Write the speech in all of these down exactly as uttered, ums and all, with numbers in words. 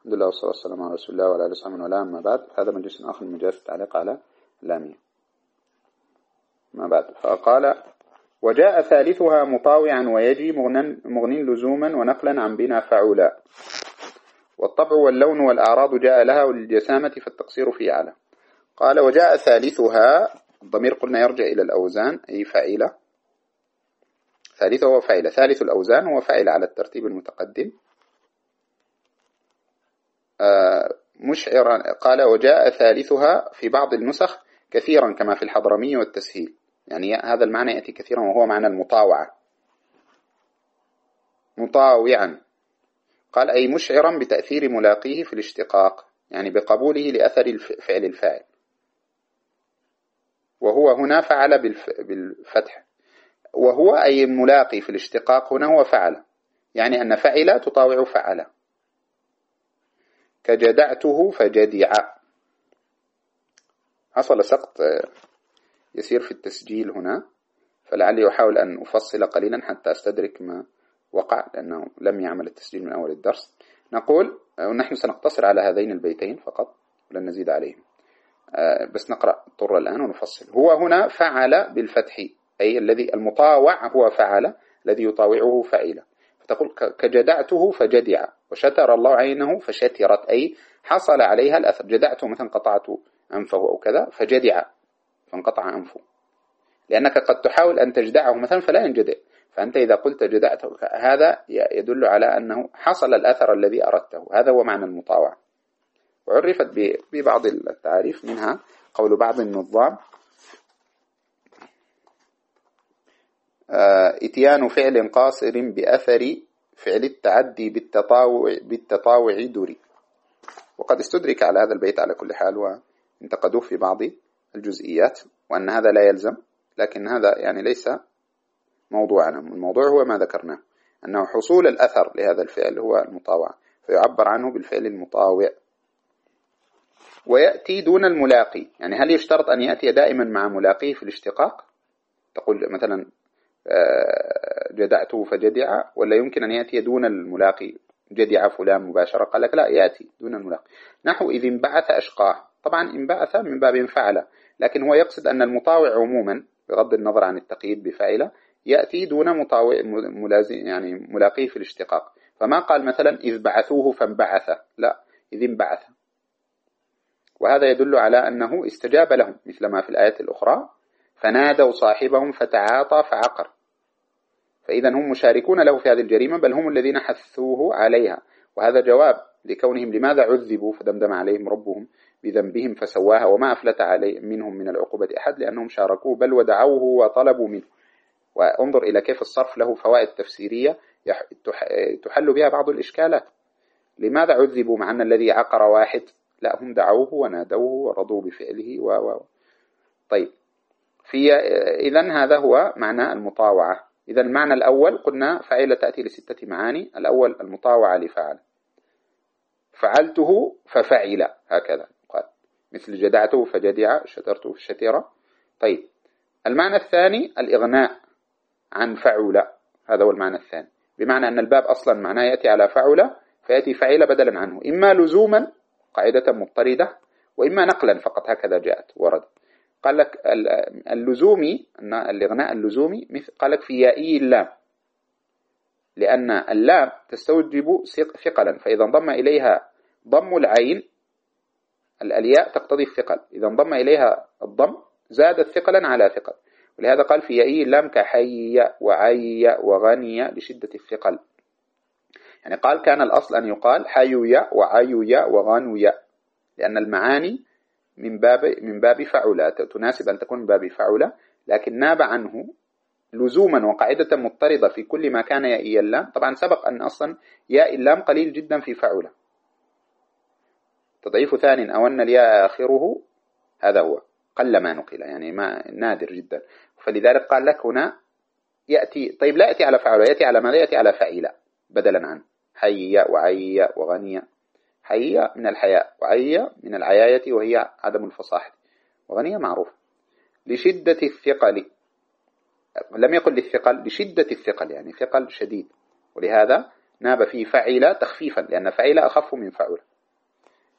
الحمد لله والصلاة والسلام على رسول الله وعلى آله وصحبه وسلم. أما بعد، هذا مجلس آخر من مجالس التعليق على اللامية. ما بعد، فقال: وجاء ثالثها مطاوعا ويجي مغن لزوما ونقلا عن بنا فعولا، والطبع واللون والأعراض جاء لها وللجسامة فالتقصير في أعلى. قال: وجاء ثالثها، الضمير قلنا يرجع إلى الأوزان أي فاعلة. ثالثه هو فاعلة، ثالث الأوزان هو فاعلة على الترتيب المتقدم. آه مشعرا. قال: وجاء ثالثها في بعض النسخ كثيرا كما في الحضرمي والتسهيل، يعني هذا المعنى يأتي كثيرا وهو معنى المطاوعة. مطاوعا قال أي مشعرا بتأثير ملاقيه في الاشتقاق، يعني بقبوله لأثر فعل الفاعل، وهو هنا فعل بالفتح، وهو أي الملاقي في الاشتقاق هنا هو فعل، يعني أن فعل تطاوع فعل. كجدعته فجدع. حصل سقط يسير في التسجيل هنا، فلعلي أحاول أن أفصل قليلا حتى أستدرك ما وقع، لأنه لم يعمل التسجيل من أول الدرس. نقول ونحن سنقتصر على هذين البيتين فقط ولن نزيد عليهم، بس نقرأ الطر الآن ونفصل. هو هنا فعل بالفتح، أي الذي المطاوع هو فعل الذي يطاوعه فعيلا. فتقول كجدعته فجدع، وشتر الله عينه فشترت، أي حصل عليها الأثر. جدعته مثلا قطعت أنفه أو كذا، فجدع فانقطع أنفه، لأنك قد تحاول أن تجدعه مثلا فلا ينجدع، فأنت إذا قلت جدعته هذا يدل على أنه حصل الأثر الذي أردته. هذا هو معنى المطاوع. وعرفت ببعض التعريف، منها قول بعض النظام: اتيان فعل قاصر بأثر فعل التعدي بالتطاوع بالتطاوع دري. وقد استدرك على هذا البيت على كل حال، وانتقدوه في بعض الجزئيات، وأن هذا لا يلزم، لكن هذا يعني ليس موضوعنا. الموضوع هو ما ذكرناه، أنه حصول الأثر لهذا الفعل هو المطاوع، فيعبر عنه بالفعل المطاوع. ويأتي دون الملاقي، يعني هل يشترط أن يأتي دائما مع ملاقيه في الاشتقاق؟ تقول مثلا جدعته فجدع، ولا يمكن أن يأتي دون الملاقي؟ جدع فلان مباشرة. قال لك لا، يأتي دون الملاقي. نحو إذ انبعث أشقاه، طبعا انبعث من باب فعل، لكن هو يقصد أن المطاوع عموما بغض النظر عن التقييد بفاعله يأتي دون مطاوع ملازم، يعني ملاقيه في الاشتقاق. فما قال مثلا إذ بعثوه فانبعث، لا، إذ انبعث. وهذا يدل على أنه استجاب لهم، مثل ما في الآيات الأخرى: فنادوا صاحبهم فتعاطى فعقر. فإذا هم مشاركون له في هذه الجريمة، بل هم الذين حثوه عليها. وهذا جواب لكونهم لماذا عذبوا فدمدم عليهم ربهم بذنبهم فسواها وما أفلت عليه منهم من العقوبة أحد، لأنهم شاركوه بل ودعوه وطلبوا منه. وانظر إلى كيف الصرف له فوائد تفسيرية تحل بها بعض الإشكالات. لماذا عذبوا مع أن الذي عقر واحد؟ لا، هم دعوه ونادوه ورضوا بفعله و و طيب، في إذن هذا هو معنى المطاوعة. إذا المعنى الأول قلنا فعل تأتي لستة معاني. الأول المطاوعة لفعل، فعلته ففعل، هكذا قال، مثل جدعته فجدع، شترته فشتر. طيب، المعنى الثاني الإغناء عن فعل، هذا هو المعنى الثاني، بمعنى أن الباب أصلا معناه يأتي على فعل، فيأتي فعل بدلا عنه، إما لزوما قاعدة مضطردة، وإما نقلا فقط، هكذا جاءت ورد. قال لك اللزومي، الإغناء اللزومي، قال لك في يائي اللام، لأن اللام تستوجب ثقلا، فإذا انضم إليها ضم العين، الياء تقتضي الثقل، إذا انضم إليها الضم زادت ثقلا على ثقل. ولهذا قال في يائي اللام كحي وعي وغني لشدة الثقل. يعني قال كان الأصل أن يقال حيويا وعيويا وغنويا، لأن المعاني من باب من باب فعلة، تناسب أن تكون من باب فعلة، لكن ناب عنه لزوما وقاعدة مضطردة في كل ما كان يائي اللام. طبعا سبق أن أصلا ياء اللام قليل جدا في فعلة، تضعيف ثان أو أن الياء آخره، هذا هو قل ما نقل، يعني ما نادر جدا. فلذلك قال لك هنا يأتي، طيب لا يأتي على فعلة، يأتي على ماذا؟ يأتي على فعيلة بدلا عنه، حي وعي وغني. حي من الحياء، وعي من العياية وهي عدم الفصاحة، وغنية معروف. لشدة الثقل، لم يقل للثقل، لشدة الثقل، يعني ثقل شديد، ولهذا ناب فيه فعل تخفيفا، لأن فعل أخف من فعل.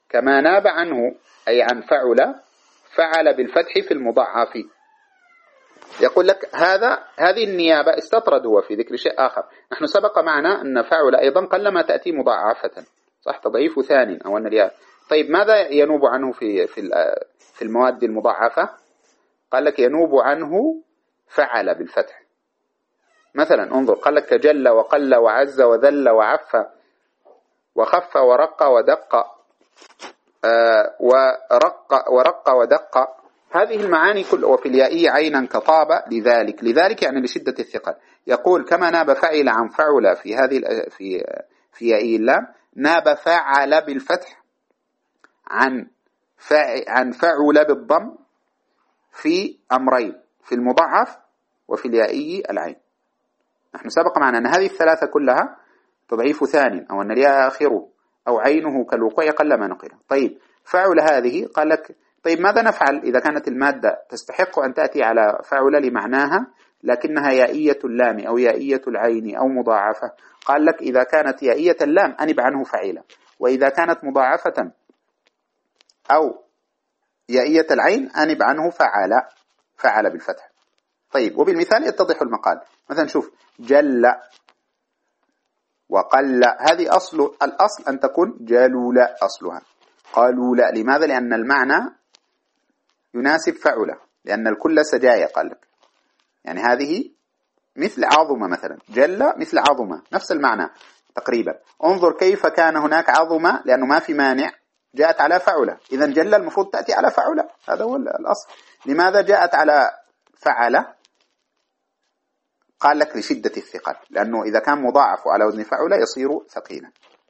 كما ناب عنه أي عن فعل فعل بالفتح في المضاعف. يقول لك هذا هذه النيابة استطرد هو في ذكر شيء آخر. نحن سبق معنا أن فعل أيضا قلما تأتي مضاعفة، صح، تضعيف ثان أو أن الياء. طيب ماذا ينوب عنه في في في المواد المضاعفة؟ قال لك ينوب عنه فعل بالفتح. مثلا انظر، قال لك جل وقل وعز وذل وعف وخف ورق ودق آه ورق ورق ودق، هذه المعاني كل. وفي اليائي عينا كطاب لذلك، لذلك يعني لشدة الثقل. يقول كما ناب فعل عن فعل في هذه في في يائي اللام، ناب فعل بالفتح عن عن فعل بالضم في أمرين، في المضاعف وفي اليائي العين. نحن سبق معنا أن هذه الثلاثة كلها تضعيف ثاني أو أن الياء آخره أو عينه كالوقوع قل ما نقله. طيب فعل هذه قال لك طيب ماذا نفعل إذا كانت المادة تستحق أن تأتي على فعل لمعناها لكنها يائية اللام أو يائية العين أو مضاعفة؟ قال لك إذا كانت يائية اللام أنب عنه فعيلا، وإذا كانت مضاعفة أو يائية العين أنب عنه فعل فعل بالفتح. طيب وبالمثال يتضح المقال. مثلا شوف جل وقل، هذه أصل الأصل أن تكون جلول أصلها، قالوا لا. لماذا؟ لأن المعنى يناسب فعل، لأن الكل سجايا. قال لك يعني هذه مثل عظمة، مثلا جل مثل عظمة، نفس المعنى تقريبا. انظر كيف كان هناك عظمة لأنه ما في مانع جاءت على فعل، إذن جل المفروض تأتي على فعل، هذا هو الأصل. لماذا جاءت على فعل؟ قال لك لشدة الثقل، لأنه إذا كان مضاعف على وزن فعل يصير ثقيلا.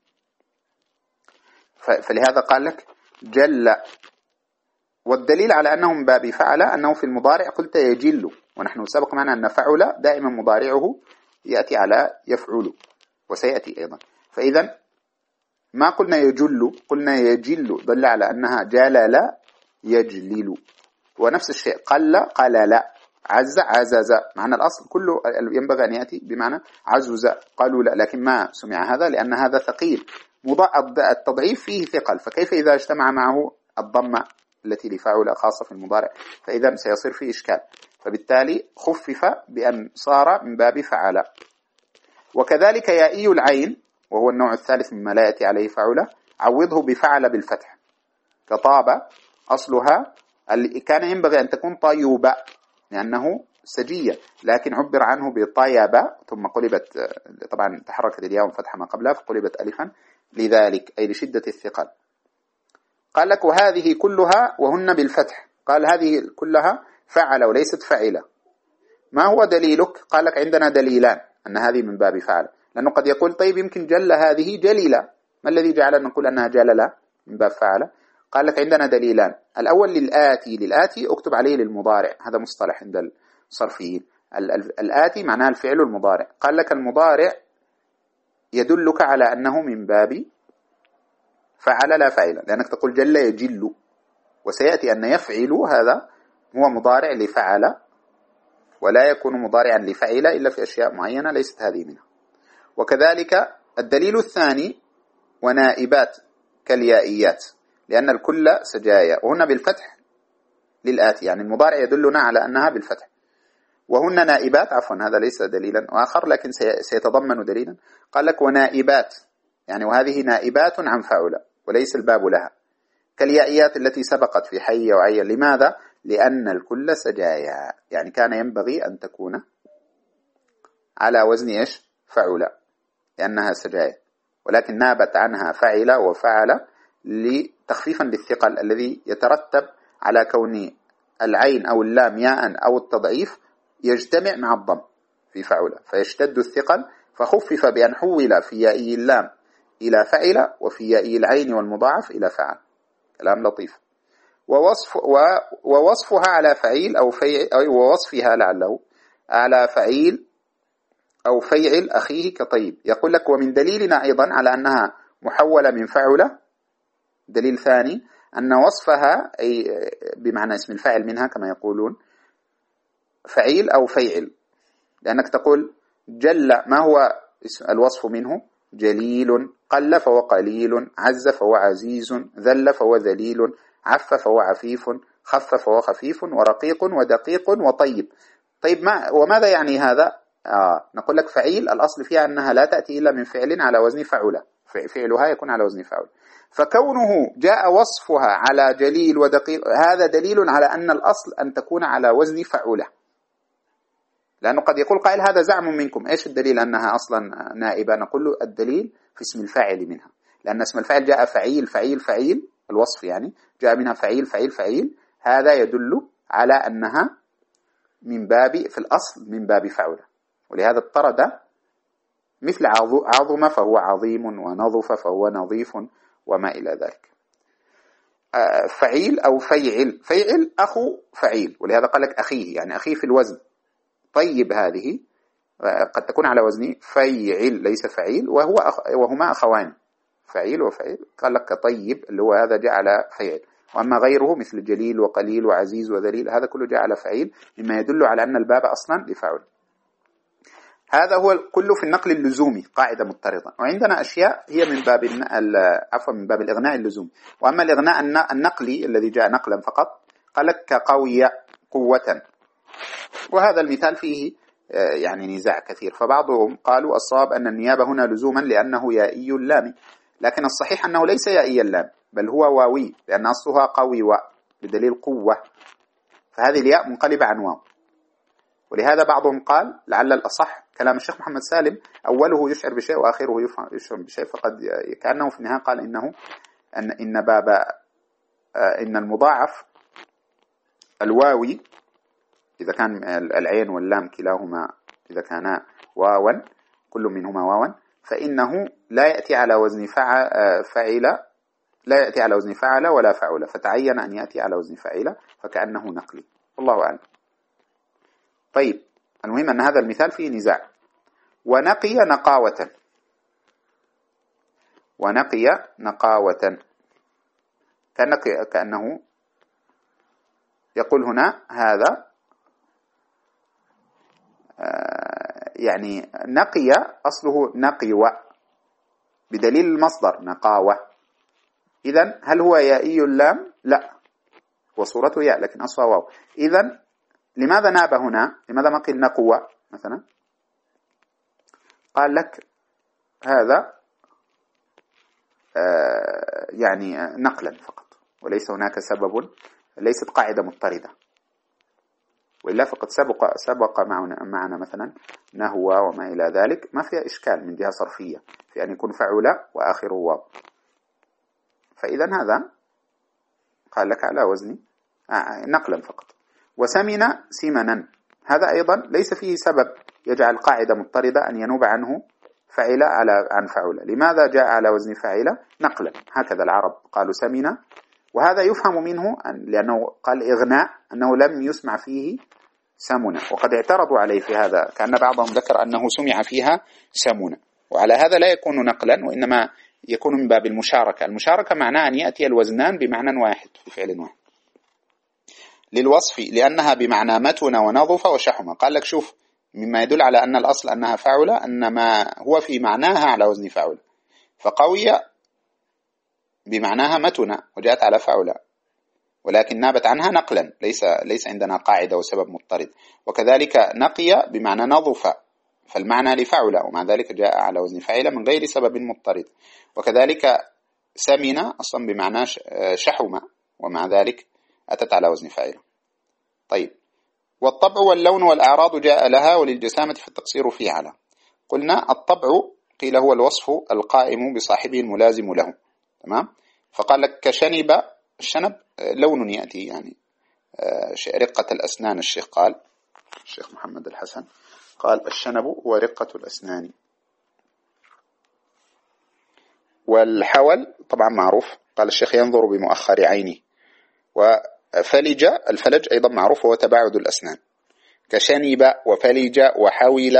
فلهذا قال لك جل. والدليل على أنه من باب فعل أنه في المضارع قلت يجل، ونحن سبق معنا أن فعل دائما مضارعه يأتي على يفعل وسيأتي أيضا. فإذا ما قلنا يجل، قلنا يجل، دل على أنها جلل يجلل. ونفس الشيء قل قلل، عز عزز، معنى الأصل كله ينبغي أن يأتي بمعنى عزز. قالوا لا، لكن ما سمع هذا لأن هذا ثقيل، التضعيف فيه ثقل، فكيف إذا اجتمع معه الضمة التي لفعل خاصة في المضارع؟ فإذا سيصير فيه إشكال، فبالتالي خفف بأن صار من باب فعل. وكذلك يائي العين وهو النوع الثالث مما لا يأتي عليه فعل، عوضه بفعل بالفتح كطاب أصلها، كان ينبغي أن تكون طيوبة لأنه سجية، لكن عبر عنه بطيبة ثم قلبت، طبعا تحركت الياء وفتح ما قبلها فقلبت ألفا، لذلك أي لشدة الثقل. قال لك وهذه كلها وهن بالفتح، قال هذه كلها فعل وليست فعلة. ما هو دليلك؟ قال لك عندنا دليلان أن هذه من باب فعل، لأنه قد يقول طيب يمكن جل هذه جليلة، ما الذي جعلنا نقول أنها جللة من باب فعل؟ قال لك عندنا دليلان. الأول للآتي، للآتي اكتب عليه للمضارع، هذا مصطلح عند الصرفيين، الآتي معناه الفعل المضارع. قال لك المضارع يدلك على أنه من باب فعل لا فعل، لأنك تقول جل يجل، وسيأتي أن يفعل هذا هو مضارع لفعل، ولا يكون مضارعا لفعل إلا في أشياء معينة ليست هذه منها. وكذلك الدليل الثاني ونائبات كاليائيات، لأن الكل سجايا وهن بالفتح للآتي، يعني المضارع يدلنا على أنها بالفتح، وهن نائبات، عفوا هذا ليس دليلا آخر لكن سيتضمن دليلا. قال لك ونائبات، يعني وهذه نائبات عن فعل وليس الباب لها، كاليائيات التي سبقت في حي وعي. لماذا؟ لأن الكل سجايا، يعني كان ينبغي أن تكون على وزن إيش؟ فعل، لأنها سجايا، ولكن نابت عنها فعل وفعل لتخفيفا للثقل الذي يترتب على كون العين أو اللام ياء أو التضعيف يجتمع مع الضم في فعل فيشتد الثقل، فخفف بأن حول في يائي اللام إلى فعل وفي يائي العين والمضاعف إلى فعل. كلام لطيف. ووصف ووصفها على فعيل أو فيعل، أو ووصفها لعله على فعيل أو فيعل أخيه كطيب. يقول لك ومن دليلنا أيضا على أنها محولة من فعل، دليل ثاني أن وصفها أي بمعنى اسم الفاعل منها كما يقولون فعيل أو فيعل، لأنك تقول جل، ما هو الوصف منه؟ جليل، قل فهو قليل، عز فهو عزيز، ذل فهو ذليل، عف فهو عفيف، خف فهو خفيف، ورقيق ودقيق وطيب. طيب ما وماذا يعني هذا؟ آه نقول لك فعيل الأصل فيها أنها لا تأتي إلا من فعل على وزن فعل، فعلها يكون على وزن فعل، فكونه جاء وصفها على جليل ودقيق هذا دليل على أن الأصل أن تكون على وزن فعولة. لأنه قد يقول قائل هذا زعم منكم، إيش الدليل أنها أصلا نائبة؟ نقول له الدليل في اسم الفاعل منها، لأن اسم الفاعل جاء فعيل فعيل فعيل، الوصف يعني جاء منها فعيل فعيل فعيل، هذا يدل على أنها من باب في الأصل من باب فعولة. ولهذا اضطرد مثل عظم فهو عظيم، ونظف فهو نظيف، وما إلى ذلك. فعيل أو فيعل، فيعل أخو فعيل، ولهذا قال لك أخيه، يعني أخيه في الوزن. طيب هذه قد تكون على وزن فيعل ليس فعيل، وهو أخ وهما أخوان فعيل وفعيل، قال لك طيب اللي هو هذا جاء على فعيل. وأما غيره مثل جليل وقليل وعزيز وذليل هذا كله جاء على فعيل، مما يدل على أن الباب أصلا لفعل. هذا هو كله في النقل اللزومي، قاعدة مضطردة. وعندنا أشياء هي من باب عفوا من باب الإغناء اللزومي. وأما الإغناء النقلي الذي جاء نقلا فقط، قال لك كقوية قوة، وهذا المثال فيه يعني نزاع كثير. فبعضهم قالوا الصواب أن النيابة هنا لزوما لأنه يائي اللام، لكن الصحيح أنه ليس يائي اللام بل هو واوي، لأن أصلها قوي بدليل قوة، فهذه الياء منقلبة عن واو. ولهذا بعضهم قال لعل الأصح كلام الشيخ محمد سالم، أوله يشعر بشيء وآخره يشعر بشيء، فقد كأنه في النهاية قال إنه أن إن باب إن المضاعف الواوي إذا كان العين واللام كلاهما إذا كانا واوا كل منهما واوا، فإنه لا يأتي على وزن فعل، لا يأتي على وزن فعل ولا فعل، فتعين أن يأتي على وزن فعل، فكأنه نقلي، والله أعلم. طيب المهم أن هذا المثال فيه نزاع. ونقي نقاوة، ونقي نقاوة كأنه, كأنه يقول هنا هذا يعني نقي أصله نقيوة بدليل المصدر نقاوة. إذن هل هو يائي اللام؟ لا، وصورته ياء لكن أصلها واو. إذن لماذا ناب هنا؟ لماذا ما قيل نقوة مثلا؟ قال لك هذا آه يعني نقلا فقط، وليس هناك سبب، ليست قاعدة مضطردة، وإلا فقد سبق سبق معنا, معنا مثلا نهوى وما إلى ذلك، ما فيها إشكال من جهة صرفية في أن يكون فعل وآخره واو. فإذا هذا قال لك على وزن آه نقلا فقط. وسمن سمنا، هذا أيضا ليس فيه سبب يجعل قاعدة مضطردة أن ينوب عنه فعل على عن فعل. لماذا جاء على وزن فعل؟ نقلا، هكذا العرب قالوا سمن، وهذا يفهم منه أن لأنه قال إغناء أنه لم يسمع فيه سمنا، وقد اعترضوا عليه في هذا، كأن بعضهم ذكر أنه سمع فيها سمنا، وعلى هذا لا يكون نقلا وإنما يكون من باب المشاركة. المشاركة معناه أن يأتي الوزنان بمعنى واحد في فعل واحد للوصف، لأنها بمعنى متن ونظف وشحم. قال لك شوف، مما يدل على أن الأصل أنها فعلة أن ما هو في معناها على وزن فعل، فقوية بمعناها متن وجاءت على فعلة، ولكن نابت عنها نقلا، ليس ليس عندنا قاعدة وسبب مضطرد. وكذلك نقي بمعنى نظف، فالمعنى لفعلة ومع ذلك جاء على وزن فعل من غير سبب مضطرد. وكذلك سمن أصلا بمعنى شحم ومع ذلك أتت على وزن فعل. طيب، والطبع واللون والأعراض جاء لها وللجسامة فالتقصير فيه على. قلنا الطبع قيل هو الوصف القائم بصاحبه الملازم له، تمام؟ فقال لك كشنب، الشنب لون يأتي يعني رقة الأسنان، الشيخ قال الشيخ محمد الحسن قال الشنب هو رقة الأسنان. والحول طبعا معروف، قال الشيخ ينظر بمؤخر عينه. وفلج، الفلج أيضا معروف هو تباعد الأسنان. كشنب وفلج وحول.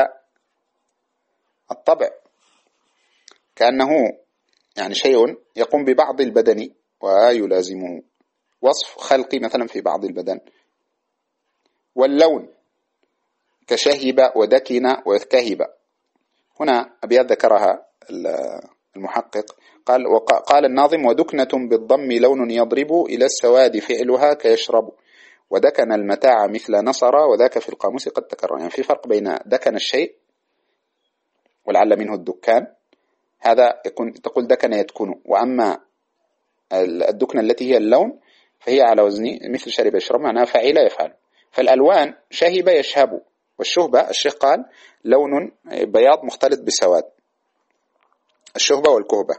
الطبع كأنه يعني شيء يقوم ببعض البدن ويلازمه، وصف خلقي مثلا في بعض البدن. واللون كشهب ودكن وكهب. هنا أبيات ذكرها المحقق قال وقال الناظم: ودكنة بالضم لون يضرب إلى السواد فعلها كيشرب، ودكن المتاع مثل نصر، وذاك في القاموس قد تكرر. يعني في فرق بين دكن الشيء ولعل منه الدكان، هذا يكون تقول دكن يدكن، وأما الدكنة التي هي اللون فهي على وزن مثل شرب يشرب، معناها فعل يفعل. فالألوان شهب يشهب، والشهبة الشيخ قال لون بياض مختلط بسواد، الشهبة والكهبة.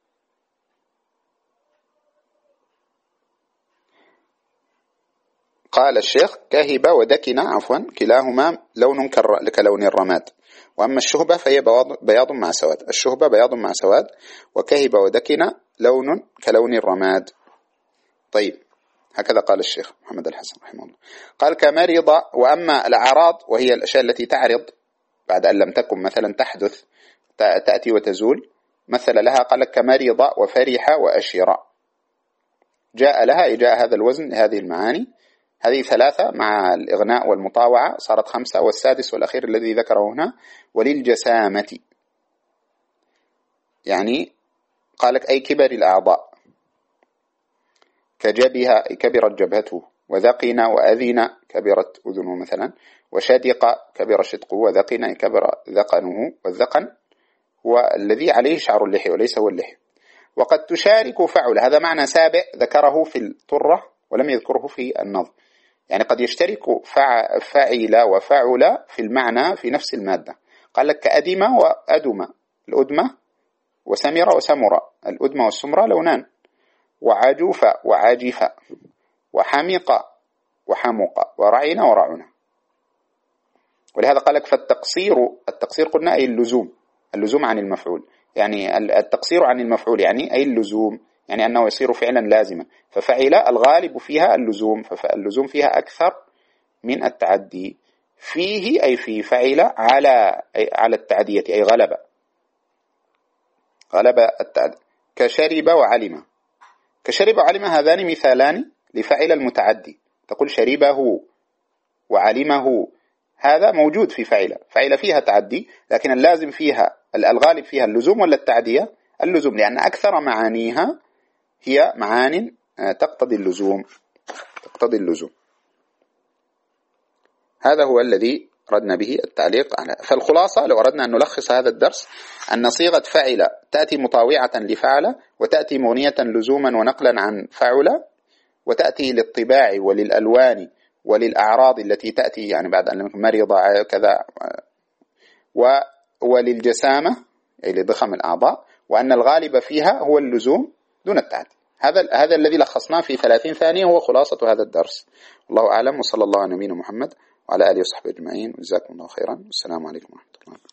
قال الشيخ: كهب ودكن عفوا كلاهما لون كلون الرماد، وأما الشهبة فهي بياض مع سواد، الشهبة بياض مع سواد، وكهب ودكن لون كلون الرماد. طيب، هكذا قال الشيخ محمد الحسن رحمه الله. قال: كمرض. وأما الأعراض وهي الأشياء التي تعرض بعد أن لم تكن مثلا تحدث تأتي وتزول، مثل لها قال: كمرض وفرح وأشر، جاء لها جاء هذا الوزن هذه المعاني. هذه ثلاثة مع الإغناء والمطاوعة صارت خمسة، والسادس والأخير الذي ذكره هنا وللجسامة، يعني قالك أي كبر الأعضاء، كجبها كبرت جبهته، وذقن وأذن كبرت أذنه مثلا، وشدق كبر شدقه، وذقن كبر ذقنه، والذقن هو الذي عليه شعر اللحي وليس هو اللحي. وقد تشارك فعل، هذا معنى سابع ذكره في الطرة ولم يذكره في النظم، يعني قد يشترك فعل وفعل في المعنى في نفس المادة. قال لك كأدم وأدم، الأدمة وسمر وسمر، الأدمة والسمرة لونان، وعجوف وعاجف، وحمق وحمق، ورعن ورعن. ولهذا قال لك فالتقصير، التقصير قلنا أي اللزوم، اللزوم عن المفعول، يعني التقصير عن المفعول يعني أي اللزوم، يعني أنه يصير فعلا لازما. ففعل الغالب فيها اللزوم، فاللزوم فيها أكثر من التعدي. فيه أي في فعل على أي على التعدية، أي غلب غلب التعدي. كشرب وعلم، كشرب وعلم هذان مثالان لفعل المتعدي، تقول شربه وعلمه، هذا موجود في فعل، فعل فيها تعدي، لكن اللازم فيها الغالب فيها اللزوم ولا التعدية؟ اللزوم، لأن أكثر معانيها هي معان تقتضي اللزوم تقتضي اللزوم. هذا هو الذي أردنا به التعليق على. فالخلاصة لو أردنا أن نلخص هذا الدرس أن صيغة فعل تأتي مطاوعة لفعل، وتأتي مغنية لزوما ونقلا عن فعل، وتأتي للطباع وللألوان وللأعراض التي تأتي يعني بعد أن مرض كذا، وللجسامة أي لضخم الأعضاء، وأن الغالب فيها هو اللزوم دون التعدي. هذا هذا الذي لخصناه في ثلاثين ثانية هو خلاصة هذا الدرس. الله أعلم، وصلى الله على نبينا محمد وعلى آله وصحبه أجمعين، وجزاكم الله خيرا، والسلام عليكم ورحمة الله.